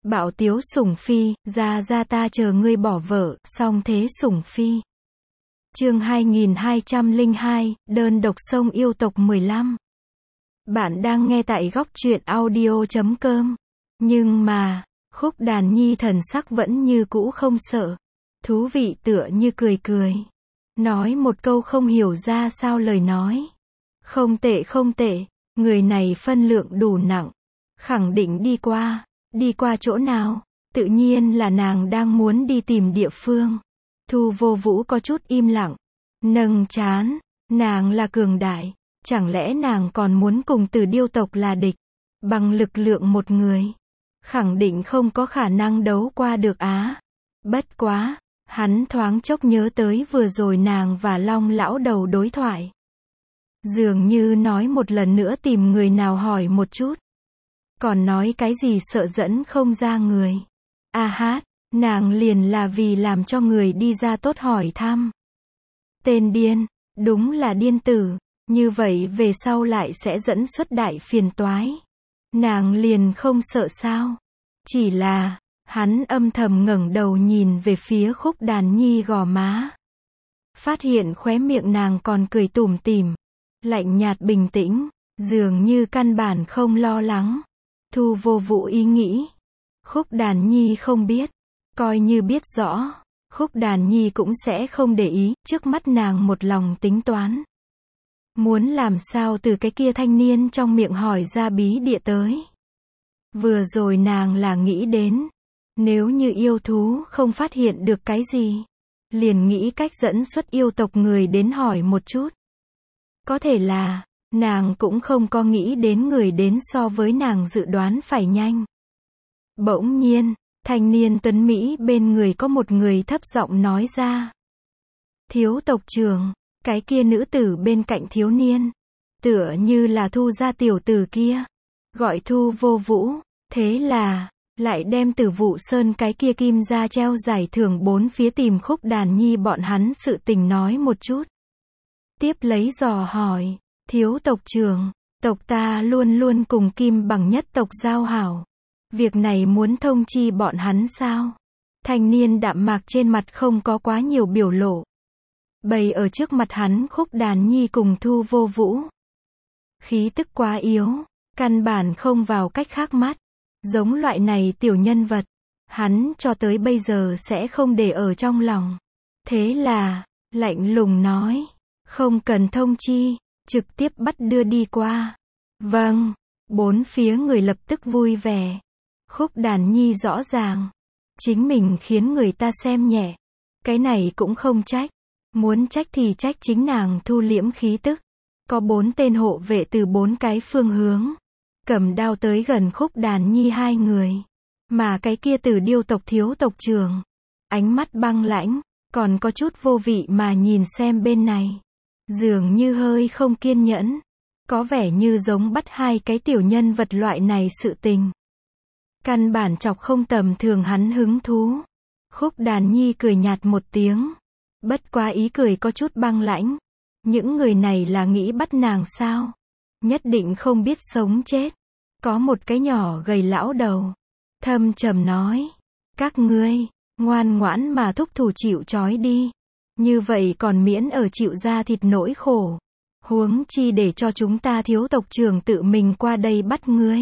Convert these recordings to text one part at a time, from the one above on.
Bạo tiếu sủng phi, ra ta chờ ngươi bỏ vợ, song thế sủng phi. Chương 2202, đơn độc sông yêu tộc 15. Bạn đang nghe tại góc truyện audio.com. Nhưng mà, Khúc Đàn Nhi thần sắc vẫn như cũ không sợ. Thú vị tựa như cười cười. Nói một câu không hiểu ra sao lời nói. Không tệ, người này phân lượng đủ nặng. Khẳng định đi qua chỗ nào? Tự nhiên là nàng đang muốn đi tìm địa phương. Thu Vô Vũ có chút im lặng. Nâng trán, nàng là cường đại. Chẳng lẽ nàng còn muốn cùng Tử Điêu tộc là địch? Bằng lực lượng một người. Khẳng định không có khả năng đấu qua được á. Bất quá, hắn thoáng chốc nhớ tới vừa rồi nàng và Long lão đầu đối thoại. Dường như nói một lần nữa tìm người nào hỏi một chút. Còn nói cái gì sợ dẫn không ra người. Nàng liền là vì làm cho người đi ra tốt hỏi thăm. Tên điên, đúng là điên tử, như vậy về sau lại sẽ dẫn xuất đại phiền toái. Nàng liền không sợ sao? Chỉ là, hắn âm thầm ngẩng đầu nhìn về phía Khúc Đàn Nhi gò má. Phát hiện khóe miệng nàng còn cười tủm tỉm, lạnh nhạt bình tĩnh, dường như căn bản không lo lắng. Thu Vô Vũ ý nghĩ. Khúc Đàn Nhi không biết. Coi như biết rõ, Khúc Đàn Nhi cũng sẽ không để ý, trước mắt nàng một lòng tính toán. Muốn làm sao từ cái kia thanh niên trong miệng hỏi ra bí địa tới. Vừa rồi nàng là nghĩ đến, nếu như yêu thú không phát hiện được cái gì, liền nghĩ cách dẫn xuất yêu tộc người đến hỏi một chút. Có thể là, nàng cũng không có nghĩ đến người đến so với nàng dự đoán phải nhanh. Bỗng nhiên, thanh niên tuấn Mỹ bên người có một người thấp giọng nói ra. Thiếu tộc trưởng, cái kia nữ tử bên cạnh thiếu niên. Tựa như là Thu gia tiểu tử kia. Gọi Thu Vô Vũ, thế là, lại đem Tử Vụ Sơn cái kia kim gia treo giải thưởng bốn phía tìm Khúc Đàn Nhi bọn hắn sự tình nói một chút. Tiếp lấy dò hỏi, thiếu tộc trưởng, tộc ta luôn luôn cùng Kim Bằng nhất tộc giao hảo. Việc này muốn thông chi bọn hắn sao? Thanh niên đạm mạc trên mặt không có quá nhiều biểu lộ. Bày ở trước mặt hắn Khúc Đàn Nhi cùng Thu Vô Vũ. Khí tức quá yếu, căn bản không vào cách khác mắt. Giống loại này tiểu nhân vật, hắn cho tới bây giờ sẽ không để ở trong lòng. Thế là, lạnh lùng nói, không cần thông chi, trực tiếp bắt đưa đi qua. Vâng, bốn phía người lập tức vui vẻ. Khúc Đàn Nhi rõ ràng, chính mình khiến người ta xem nhẹ. Cái này cũng không trách. Muốn trách thì trách chính nàng thu liễm khí tức. Có 4 tên hộ vệ từ 4 cái phương hướng. Cầm đao tới gần Khúc Đàn Nhi hai người. Mà cái kia Tử Điêu tộc thiếu tộc trưởng. Ánh mắt băng lãnh, còn có chút vô vị mà nhìn xem bên này. Dường như hơi không kiên nhẫn. Có vẻ như giống bắt hai cái tiểu nhân vật loại này sự tình. Căn bản chọc không tầm thường hắn hứng thú. Khúc Đàn Nhi cười nhạt một tiếng. Bất quá ý cười có chút băng lãnh. Những người này là nghĩ bắt nàng sao? Nhất định không biết sống chết. Có một cái nhỏ gầy lão đầu. Thâm trầm nói. Các ngươi, ngoan ngoãn mà thúc thủ chịu trói đi. Như vậy còn miễn ở chịu ra thịt nỗi khổ. Huống chi để cho chúng ta thiếu tộc trưởng tự mình qua đây bắt ngươi.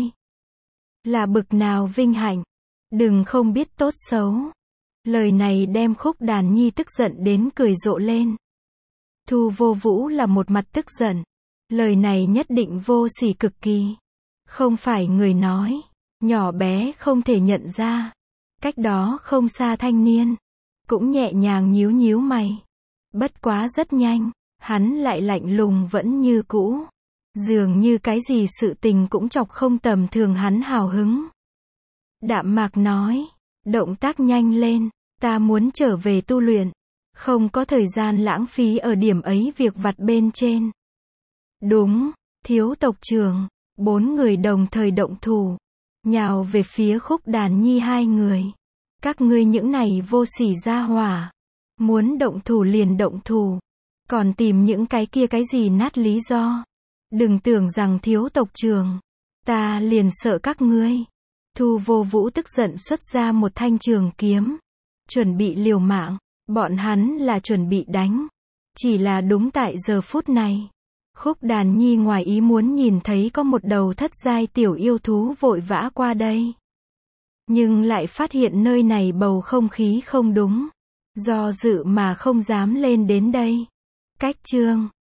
Là bực nào vinh hạnh. Đừng không biết tốt xấu. Lời này đem Khúc Đàn Nhi tức giận đến cười rộ lên. Thu Vô Vũ là một mặt tức giận. Lời này nhất định vô sỉ cực kỳ. Không phải người nói. Nhỏ bé không thể nhận ra. Cách đó không xa thanh niên. Cũng nhẹ nhàng nhíu nhíu mày. Bất quá rất nhanh. Hắn lại lạnh lùng vẫn như cũ. Dường như cái gì sự tình cũng chọc không tầm thường hắn hào hứng. Đạm mạc nói. Động tác nhanh lên. Ta muốn trở về tu luyện. Không có thời gian lãng phí ở điểm ấy việc vặt bên trên. Đúng, thiếu tộc trưởng. 4 người đồng thời động thủ. Nhào về phía Khúc Đàn Nhi hai người. Các ngươi những này vô sỉ gia hỏa. Muốn động thủ liền động thủ. Còn tìm những cái kia cái gì nát lý do. Đừng tưởng rằng thiếu tộc trưởng. Ta liền sợ các ngươi. Thu Vô Vũ tức giận xuất ra một thanh trường kiếm. Chuẩn bị liều mạng. Bọn hắn là chuẩn bị đánh. Chỉ là đúng tại giờ phút này. Khúc Đàn Nhi ngoài ý muốn nhìn thấy có một đầu thất giai tiểu yêu thú vội vã qua đây. Nhưng lại phát hiện nơi này bầu không khí không đúng. Do dự mà không dám lên đến đây. Cách chương